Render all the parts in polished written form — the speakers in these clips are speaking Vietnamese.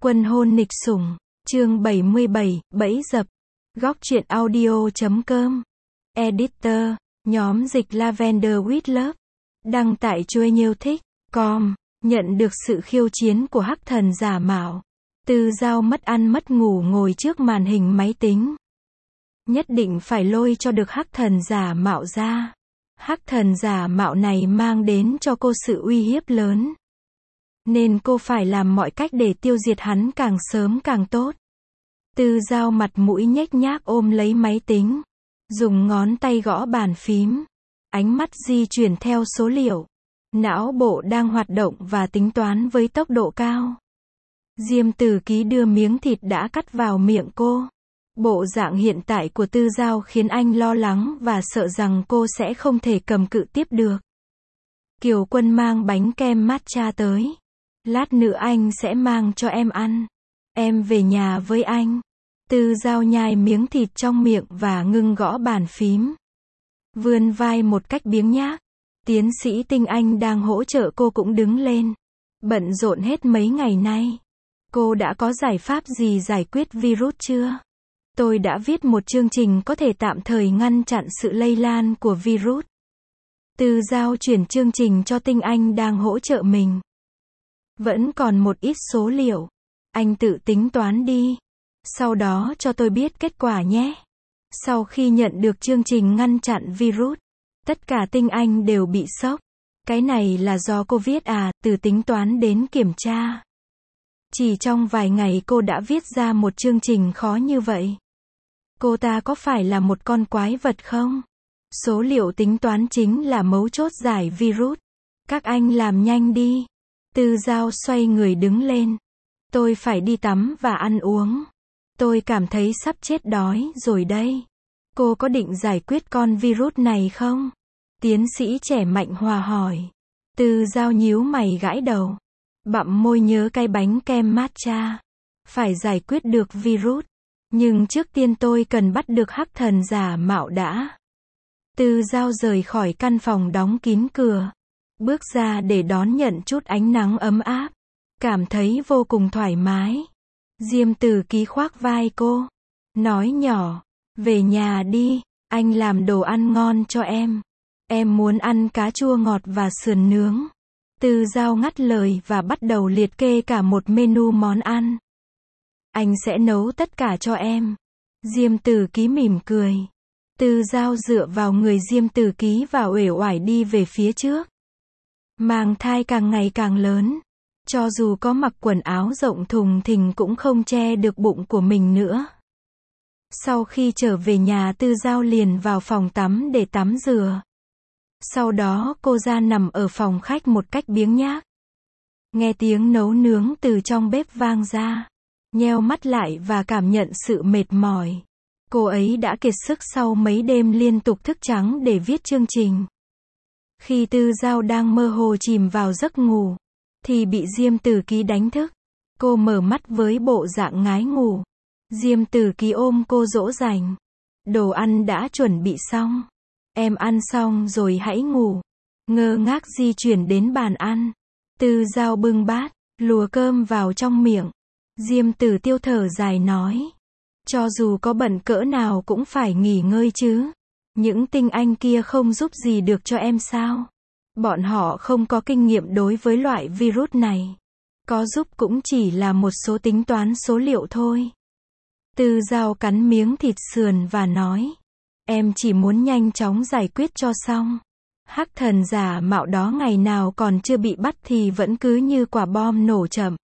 Quân hôn nịch sủng, chương 77, bẫy dập. Góc truyện audio.com. Editor, nhóm dịch Lavender with Love. Đăng tại chuyenhiêu.com. Nhận được sự khiêu chiến của hắc thần giả mạo. Tư Giao mất ăn mất ngủ ngồi trước màn hình máy tính. Nhất định phải lôi cho được hắc thần giả mạo ra. Hắc thần giả mạo này mang đến cho cô sự uy hiếp lớn. Nên cô phải làm mọi cách để tiêu diệt hắn càng sớm càng tốt. Tư Giao mặt mũi nhếch nhác ôm lấy máy tính. Dùng ngón tay gõ bàn phím. Ánh mắt di chuyển theo số liệu. Não bộ đang hoạt động và tính toán với tốc độ cao. Diêm Tử Ký đưa miếng thịt đã cắt vào miệng cô. Bộ dạng hiện tại của Tư Giao khiến anh lo lắng và sợ rằng cô sẽ không thể cầm cự tiếp được. Kiều Quân mang bánh kem matcha tới. Lát nữa anh sẽ mang cho em ăn. Em về nhà với anh. Tư Giao nhai miếng thịt trong miệng và ngưng gõ bàn phím. Vươn vai một cách biếng nhác. Tiến sĩ Tinh Anh đang hỗ trợ cô cũng đứng lên. Bận rộn hết mấy ngày nay. Cô đã có giải pháp gì giải quyết virus chưa? Tôi đã viết một chương trình có thể tạm thời ngăn chặn sự lây lan của virus. Tư Giao chuyển chương trình cho Tinh Anh đang hỗ trợ mình. Vẫn còn một ít số liệu. Anh tự tính toán đi. Sau đó cho tôi biết kết quả nhé. Sau khi nhận được chương trình ngăn chặn virus, tất cả Tinh Anh đều bị sốc. Cái này là do cô viết à, từ tính toán đến kiểm tra. Chỉ trong vài ngày cô đã viết ra một chương trình khó như vậy. Cô ta có phải là một con quái vật không? Số liệu tính toán chính là mấu chốt giải virus. Các anh làm nhanh đi. Tư Giao xoay người đứng lên. Tôi phải đi tắm và ăn uống. Tôi cảm thấy sắp chết đói rồi đây. Cô có định giải quyết con virus này không? Tiến sĩ trẻ Mạnh Hòa hỏi. Tư Giao nhíu mày gãi đầu. Bặm môi nhớ cái bánh kem matcha. Phải giải quyết được virus. Nhưng trước tiên tôi cần bắt được hắc thần giả mạo đã. Tư Giao rời khỏi căn phòng đóng kín cửa. Bước ra để đón nhận chút ánh nắng ấm áp. Cảm thấy vô cùng thoải mái. Diêm Tử Ký khoác vai cô. Nói nhỏ. Về nhà đi. Anh làm đồ ăn ngon cho em. Em muốn ăn cá chua ngọt và sườn nướng. Tư Giao ngắt lời và bắt đầu liệt kê cả một menu món ăn. Anh sẽ nấu tất cả cho em. Diêm Tử Ký mỉm cười. Tư Giao dựa vào người Diêm Tử Ký và uể oải đi về phía trước. Mang thai càng ngày càng lớn. Cho dù có mặc quần áo rộng thùng thình cũng không che được bụng của mình nữa. Sau khi trở về nhà, Tư Giao liền vào phòng tắm để tắm rửa. Sau đó cô ra nằm ở phòng khách một cách biếng nhác. Nghe tiếng nấu nướng từ trong bếp vang ra. Nheo mắt lại và cảm nhận sự mệt mỏi. Cô ấy đã kiệt sức sau mấy đêm liên tục thức trắng để viết chương trình. Khi Tư Giao đang mơ hồ chìm vào giấc ngủ, thì bị Diêm Tử Ký đánh thức. Cô mở mắt với bộ dạng ngái ngủ. Diêm Tử Ký ôm cô dỗ dành. Đồ ăn đã chuẩn bị xong. Em ăn xong rồi hãy ngủ. Ngơ ngác di chuyển đến bàn ăn. Tư Giao bưng bát, lùa cơm vào trong miệng. Diêm Tử Tiêu thở dài nói. Cho dù có bận cỡ nào cũng phải nghỉ ngơi chứ. Những Tinh Anh kia không giúp gì được cho em sao? Bọn họ không có kinh nghiệm đối với loại virus này. Có giúp cũng chỉ là một số tính toán số liệu thôi. Tư Giao cắn miếng thịt sườn và nói. Em chỉ muốn nhanh chóng giải quyết cho xong. Hắc thần giả mạo đó ngày nào còn chưa bị bắt thì vẫn cứ như quả bom nổ chậm.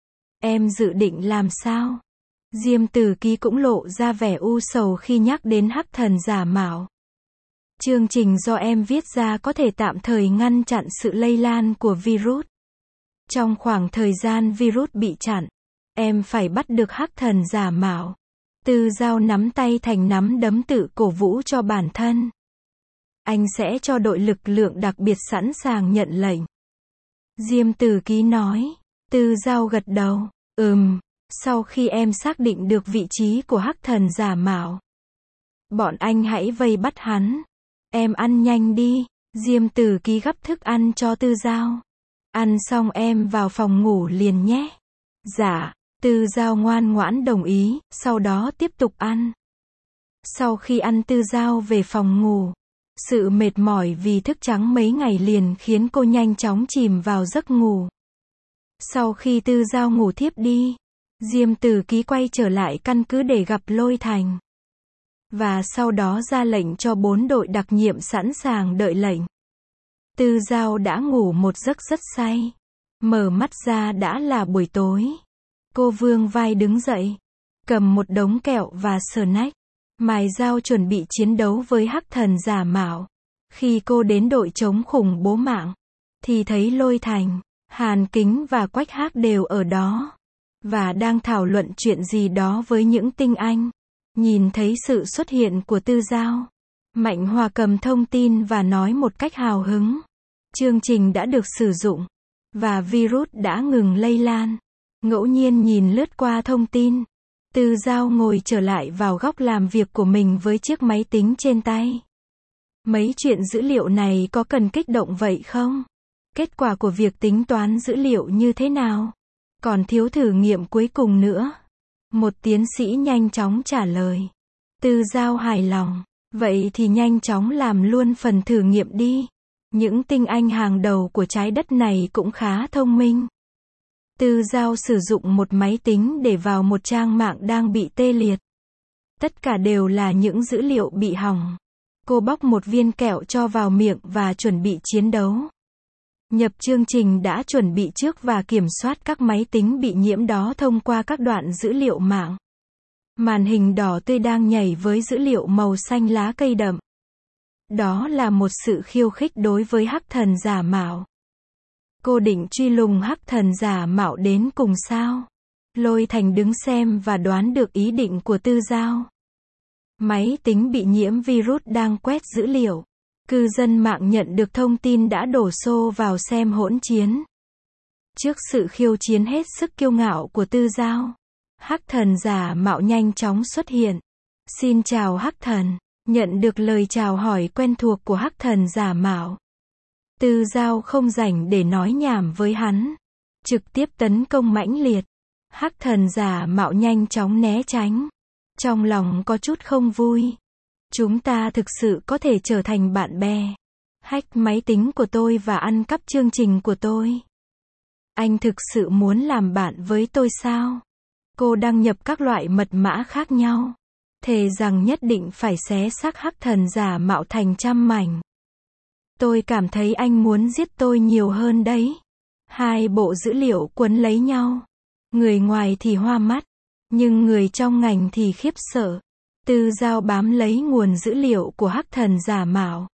Em dự định làm sao? Diêm Tử Ký cũng lộ ra vẻ u sầu khi nhắc đến hắc thần giả mạo. Chương trình do em viết ra có thể tạm thời ngăn chặn sự lây lan của virus. Trong khoảng thời gian virus bị chặn, em phải bắt được hắc thần giả mạo. Tư Giao nắm tay thành nắm đấm tự cổ vũ cho bản thân. Anh sẽ cho đội lực lượng đặc biệt sẵn sàng nhận lệnh. Diêm Tử Ký nói. Tư Giao gật đầu. Sau khi em xác định được vị trí của hắc thần giả mạo, bọn anh hãy vây bắt hắn. Em ăn nhanh đi. Diêm Tử Ký gắp thức ăn cho Tư Giao. Ăn xong em vào phòng ngủ liền nhé. Dạ. Tư Giao ngoan ngoãn đồng ý, sau đó tiếp tục ăn. Sau khi ăn Tư Giao về phòng ngủ. Sự mệt mỏi vì thức trắng mấy ngày liền khiến cô nhanh chóng chìm vào giấc ngủ. Sau khi Tư Giao ngủ thiếp đi, Diêm Tử Ký quay trở lại căn cứ để gặp Lôi Thành. Và sau đó ra lệnh cho 4 đội đặc nhiệm sẵn sàng đợi lệnh. Tư Giao đã ngủ một giấc rất say. Mở mắt ra đã là buổi tối. Cô vươn vai đứng dậy, cầm một đống kẹo và snack, mài dao chuẩn bị chiến đấu với hắc thần giả mạo. Khi cô đến đội chống khủng bố mạng, thì thấy Lôi Thành, Hàn Kính và Quách Hác đều ở đó. Và đang thảo luận chuyện gì đó với những tinh anh. Nhìn thấy sự xuất hiện của Tư Giao, Mạnh Hòa cầm thông tin và nói một cách hào hứng. Chương trình đã được sử dụng, và virus đã ngừng lây lan. Ngẫu nhiên nhìn lướt qua thông tin, Tư Giao ngồi trở lại vào góc làm việc của mình với chiếc máy tính trên tay. Mấy chuyện dữ liệu này có cần kích động vậy không? Kết quả của việc tính toán dữ liệu như thế nào? Còn thiếu thử nghiệm cuối cùng nữa. Một tiến sĩ nhanh chóng trả lời. Tư Giao hài lòng. Vậy thì nhanh chóng làm luôn phần thử nghiệm đi. Những tinh anh hàng đầu của trái đất này cũng khá thông minh. Tư Giao sử dụng một máy tính để vào một trang mạng đang bị tê liệt. Tất cả đều là những dữ liệu bị hỏng. Cô bóc một viên kẹo cho vào miệng và chuẩn bị chiến đấu. Nhập chương trình đã chuẩn bị trước và kiểm soát các máy tính bị nhiễm đó thông qua các đoạn dữ liệu mạng. Màn hình đỏ tươi đang nhảy với dữ liệu màu xanh lá cây đậm. Đó là một sự khiêu khích đối với hắc thần giả mạo. Cô định truy lùng hắc thần giả mạo đến cùng sao? Lôi Thành đứng xem và đoán được ý định của Tư Giao. Máy tính bị nhiễm virus đang quét dữ liệu. Cư dân mạng nhận được thông tin đã đổ xô vào xem hỗn chiến. Trước sự khiêu chiến hết sức kiêu ngạo của Tư Giao, hắc thần giả mạo nhanh chóng xuất hiện. Xin chào hắc thần. Nhận được lời chào hỏi quen thuộc của hắc thần giả mạo, Tư Giao không rảnh để nói nhảm với hắn, trực tiếp tấn công mãnh liệt. Hắc thần giả mạo nhanh chóng né tránh, trong lòng có chút không vui. Chúng ta thực sự có thể trở thành bạn bè. Hack máy tính của tôi và ăn cắp chương trình của tôi. Anh thực sự muốn làm bạn với tôi sao? Cô đăng nhập các loại mật mã khác nhau, thề rằng nhất định phải xé xác hắc thần giả mạo thành trăm mảnh. Tôi cảm thấy anh muốn giết tôi nhiều hơn đấy. Hai bộ dữ liệu quấn lấy nhau. Người ngoài thì hoa mắt, nhưng người trong ngành thì khiếp sợ. Tư Giao bám lấy nguồn dữ liệu của hắc thần giả mạo.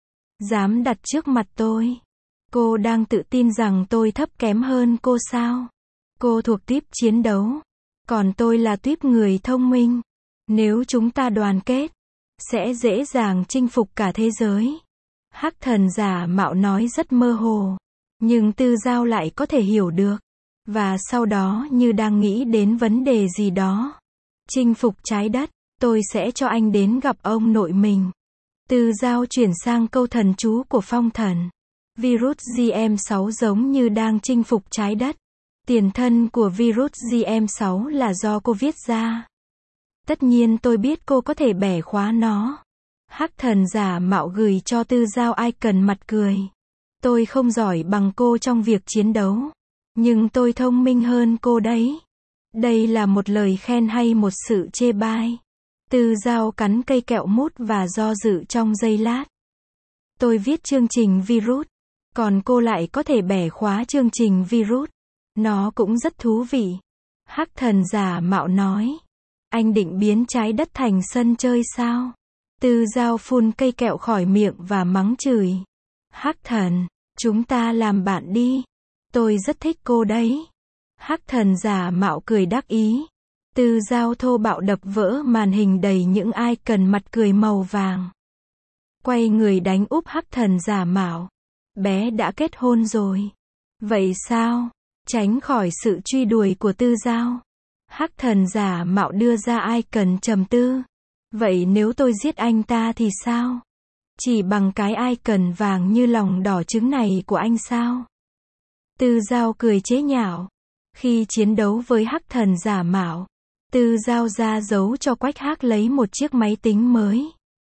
Dám đặt trước mặt tôi. Cô đang tự tin rằng tôi thấp kém hơn cô sao? Cô thuộc tuýp chiến đấu, còn tôi là tuýp người thông minh. Nếu chúng ta đoàn kết, sẽ dễ dàng chinh phục cả thế giới. Hắc thần giả mạo nói rất mơ hồ, nhưng Tư Giao lại có thể hiểu được. Và sau đó như đang nghĩ đến vấn đề gì đó. Chinh phục trái đất, tôi sẽ cho anh đến gặp ông nội mình. Tư Giao chuyển sang câu thần chú của phong thần. Virus GM6 giống như đang chinh phục trái đất. Tiền thân của virus GM6 là do cô viết ra. Tất nhiên tôi biết cô có thể bẻ khóa nó. Hắc thần giả mạo gửi cho Tư Giao icon mặt cười. Tôi không giỏi bằng cô trong việc chiến đấu, nhưng tôi thông minh hơn cô đấy. Đây là một lời khen hay một sự chê bai? Tư Giao cắn cây kẹo mút và do dự trong giây lát. Tôi viết chương trình virus, còn cô lại có thể bẻ khóa chương trình virus. Nó cũng rất thú vị. Hắc thần giả mạo nói. Anh định biến trái đất thành sân chơi sao? Tư Giao phun cây kẹo khỏi miệng và mắng chửi. Hắc thần, chúng ta làm bạn đi. Tôi rất thích cô đấy. Hắc thần giả mạo cười đắc ý. Tư Giao thô bạo đập vỡ màn hình đầy những icon mặt cười màu vàng. Quay người đánh úp hắc thần giả mạo. Bé đã kết hôn rồi. Vậy sao? Tránh khỏi sự truy đuổi của Tư Giao, hắc thần giả mạo đưa ra icon trầm tư. Vậy nếu tôi giết anh ta thì sao? Chỉ bằng cái icon vàng như lòng đỏ trứng này của anh sao? Tư Giao cười chế nhạo. Khi chiến đấu với hắc thần giả mạo, Tư Giao ra giấu cho Quách Hác lấy một chiếc máy tính mới.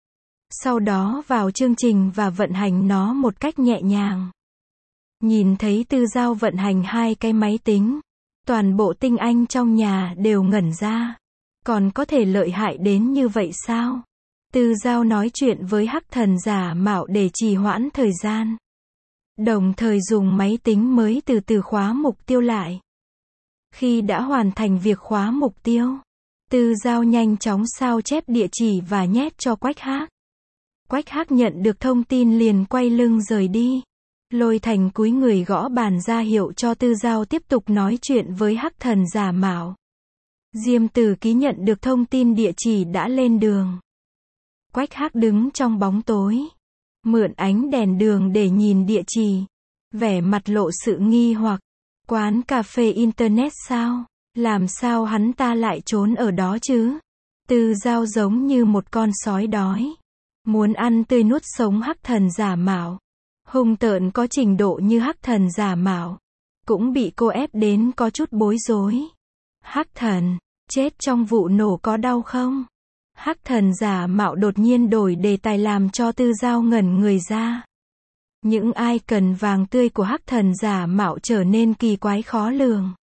Sau đó vào chương trình và vận hành nó một cách nhẹ nhàng. Nhìn thấy Tư Giao vận hành hai cái máy tính, toàn bộ tinh anh trong nhà đều ngẩn ra. Còn có thể lợi hại đến như vậy sao? Tư Giao nói chuyện với hắc thần giả mạo để trì hoãn thời gian. Đồng thời dùng máy tính mới từ từ khóa mục tiêu lại. Khi đã hoàn thành việc khóa mục tiêu, Tư Giao nhanh chóng sao chép địa chỉ và nhét cho Quách Hác. Quách Hác nhận được thông tin liền quay lưng rời đi. Lôi Thành cúi người gõ bàn ra hiệu cho Tư Giao tiếp tục nói chuyện với hắc thần giả mạo. Diêm Tử Ký nhận được thông tin địa chỉ đã lên đường. Quách Hác đứng trong bóng tối, mượn ánh đèn đường để nhìn địa chỉ, vẻ mặt lộ sự nghi hoặc. Quán cà phê internet sao? Làm sao hắn ta lại trốn ở đó chứ? Tư Giao giống như một con sói đói, muốn ăn tươi nuốt sống hắc thần giả mạo. Hung tợn có trình độ như hắc thần giả mạo, cũng bị cô ép đến có chút bối rối. Hắc thần, chết trong vụ nổ có đau không? Hắc thần giả mạo đột nhiên đổi đề tài làm cho Tư Giao ngẩn người ra. Những icon vàng tươi của hắc thần giả mạo trở nên kỳ quái khó lường.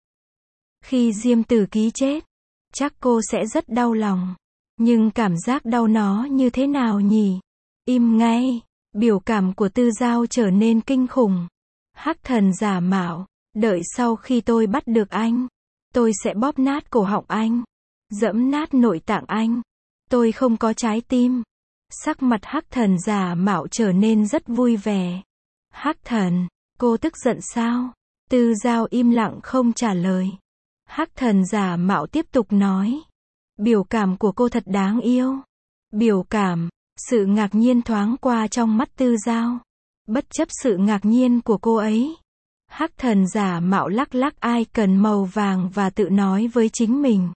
Khi Diêm Tử Ký chết, chắc cô sẽ rất đau lòng. Nhưng cảm giác đau nó như thế nào nhỉ? Im ngay. Biểu cảm của Tư Giao trở nên kinh khủng. Hắc thần giả mạo, đợi sau khi tôi bắt được anh, tôi sẽ bóp nát cổ họng anh, giẫm nát nội tạng anh. Tôi không có trái tim. Sắc mặt hắc thần giả mạo trở nên rất vui vẻ. Hắc thần, cô tức giận sao? Tư Giao im lặng không trả lời. Hắc thần giả mạo tiếp tục nói. Biểu cảm của cô thật đáng yêu. Biểu cảm, sự ngạc nhiên thoáng qua trong mắt Tư Giao. Bất chấp sự ngạc nhiên của cô ấy, hắc thần giả mạo lắc lắc icon màu vàng và tự nói với chính mình.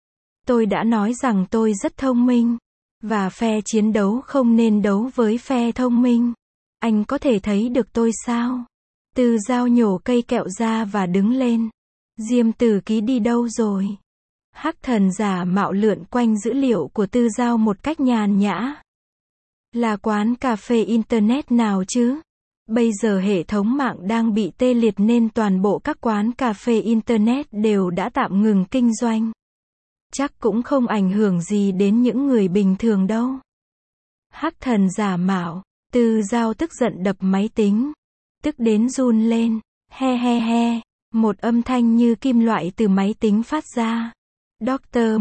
Tôi đã nói rằng tôi rất thông minh, và phe chiến đấu không nên đấu với phe thông minh. Anh có thể thấy được tôi sao? Tư Giao nhổ cây kẹo ra và đứng lên. Diêm Tử Ký đi đâu rồi? Hắc thần giả mạo lượn quanh dữ liệu của Tư Giao một cách nhàn nhã. Là quán cà phê internet nào chứ? Bây giờ hệ thống mạng đang bị tê liệt nên toàn bộ các quán cà phê internet đều đã tạm ngừng kinh doanh. Chắc cũng không ảnh hưởng gì đến những người bình thường đâu. Hắc thần giả mạo, Tư Giao tức giận đập máy tính. Tức đến run lên. He he he. Một âm thanh như kim loại từ máy tính phát ra. Doctor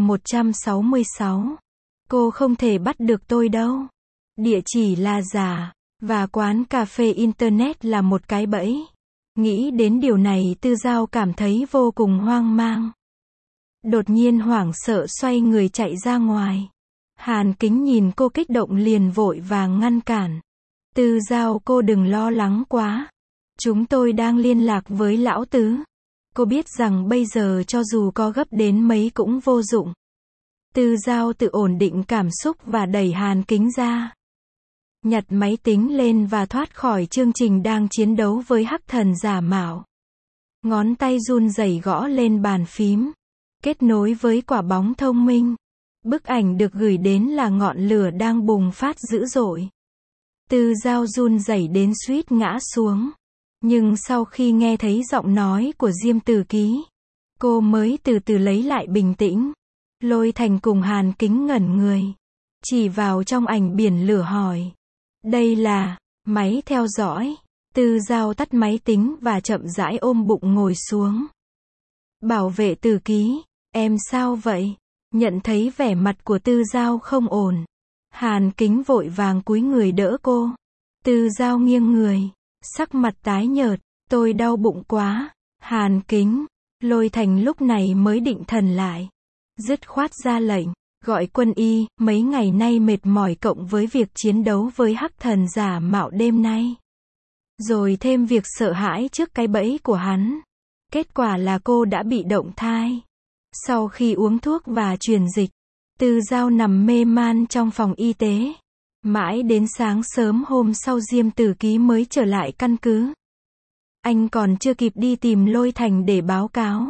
166. Cô không thể bắt được tôi đâu. Địa chỉ là giả, và quán cà phê internet là một cái bẫy. Nghĩ đến điều này Tư Giao cảm thấy vô cùng hoang mang. Đột nhiên hoảng sợ xoay người chạy ra ngoài. Hàn Kính nhìn cô kích động liền vội vàng ngăn cản. Tư Giao, cô đừng lo lắng quá. Chúng tôi đang liên lạc với lão tứ. Cô biết rằng bây giờ cho dù có gấp đến mấy cũng vô dụng. Tư Giao tự ổn định cảm xúc và đẩy Hàn Kính ra. Nhặt máy tính lên và thoát khỏi chương trình đang chiến đấu với hắc thần giả mạo. Ngón tay run rẩy gõ lên bàn phím. Kết nối với quả bóng thông minh. Bức ảnh được gửi đến là ngọn lửa đang bùng phát dữ dội. Tư Giao run rẩy đến suýt ngã xuống. Nhưng sau khi nghe thấy giọng nói của Diêm Tử Ký, cô mới từ từ lấy lại bình tĩnh. Lôi Thành cùng Hàn Kính ngẩn người. Chỉ vào trong ảnh biển lửa hỏi. Đây là máy theo dõi. Tư Giao tắt máy tính và chậm rãi ôm bụng ngồi xuống. Bảo vệ Tử Ký, em sao vậy? Nhận thấy vẻ mặt của Tư Giao không ổn, Hàn Kính vội vàng cúi người đỡ cô. Tư Giao nghiêng người, sắc mặt tái nhợt. Tôi đau bụng quá. Hàn Kính. Lôi Thành lúc này mới định thần lại. Dứt khoát ra lệnh. Gọi quân y. Mấy ngày nay mệt mỏi cộng với việc chiến đấu với hắc thần giả mạo đêm nay. Rồi thêm việc sợ hãi trước cái bẫy của hắn. Kết quả là cô đã bị động thai. Sau khi uống thuốc và truyền dịch, Tư Giao nằm mê man trong phòng y tế. Mãi đến sáng sớm hôm sau Diêm Tử Ký mới trở lại căn cứ. Anh còn chưa kịp đi tìm Lôi Thành để báo cáo.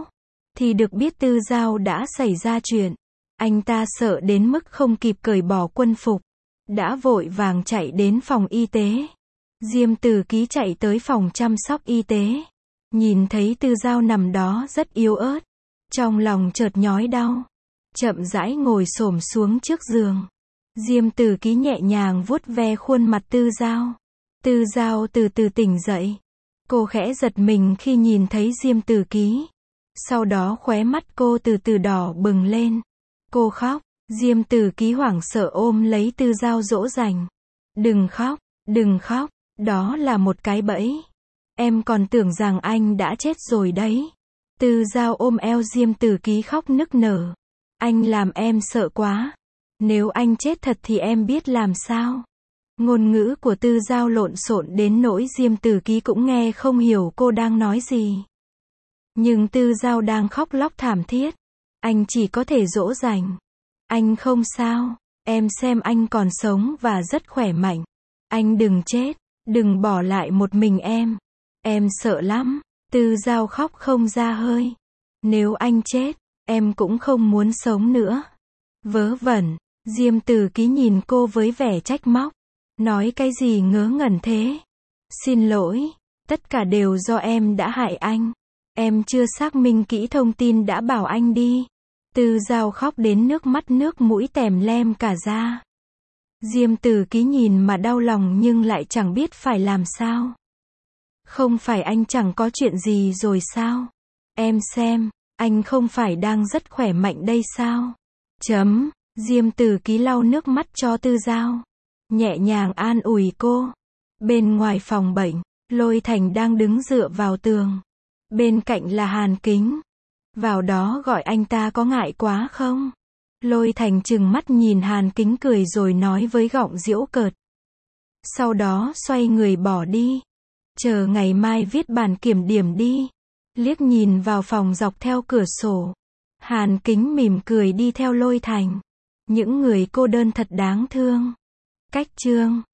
thì được biết Tư Giao đã xảy ra chuyện. Anh ta sợ đến mức không kịp cởi bỏ quân phục, đã vội vàng chạy đến phòng y tế. Diêm Tử Ký chạy tới phòng chăm sóc y tế, nhìn thấy Tư Giao nằm đó rất yếu ớt, trong lòng chợt nhói đau, chậm rãi ngồi xổm xuống trước giường. Diêm Tử Ký nhẹ nhàng vuốt ve khuôn mặt Tư Giao. Tư Giao từ từ tỉnh dậy. Cô khẽ giật mình khi nhìn thấy Diêm Tử Ký. Sau đó khóe mắt cô từ từ đỏ bừng lên. Cô khóc. Diêm Tử Ký hoảng sợ ôm lấy Tư Giao dỗ dành. Đừng khóc, đừng khóc, đó là một cái bẫy. Em còn tưởng rằng anh đã chết rồi đấy. Tư Giao ôm eo Diêm Tử Ký khóc nức nở. Anh làm em sợ quá. Nếu anh chết thật thì em biết làm sao. Ngôn ngữ của Tư Giao lộn xộn đến nỗi Diêm Tử Ký cũng nghe không hiểu cô đang nói gì. Nhưng Tư Giao đang khóc lóc thảm thiết. Anh chỉ có thể dỗ dành. Anh không sao. Em xem anh còn sống và rất khỏe mạnh. Anh đừng chết. Đừng bỏ lại một mình em. Em sợ lắm. Tư Giao khóc không ra hơi. Nếu anh chết, em cũng không muốn sống nữa. Vớ vẩn. Diêm Tử Ký nhìn cô với vẻ trách móc. Nói cái gì ngớ ngẩn thế? Xin lỗi. Tất cả đều do em đã hại anh. Em chưa xác minh kỹ thông tin đã bảo anh đi. Tư Giao khóc đến nước mắt nước mũi tèm lem cả ra. Diêm Tử Ký nhìn mà đau lòng nhưng lại chẳng biết phải làm sao. Không phải anh chẳng có chuyện gì rồi sao? Em xem, anh không phải đang rất khỏe mạnh đây sao? Diêm Tử Ký lau nước mắt cho Tư Giao, nhẹ nhàng an ủi cô. Bên ngoài phòng bệnh, Lôi Thành đang đứng dựa vào tường. Bên cạnh là Hàn Kính. Vào đó gọi anh ta có ngại quá không? Lôi Thành trừng mắt nhìn Hàn Kính cười rồi nói với giọng giễu cợt. Sau đó xoay người bỏ đi. Chờ ngày mai viết bản kiểm điểm đi. Liếc nhìn vào phòng dọc theo cửa sổ. Hàn Kính mỉm cười đi theo Lôi Thành. Những người cô đơn thật đáng thương. Cách chương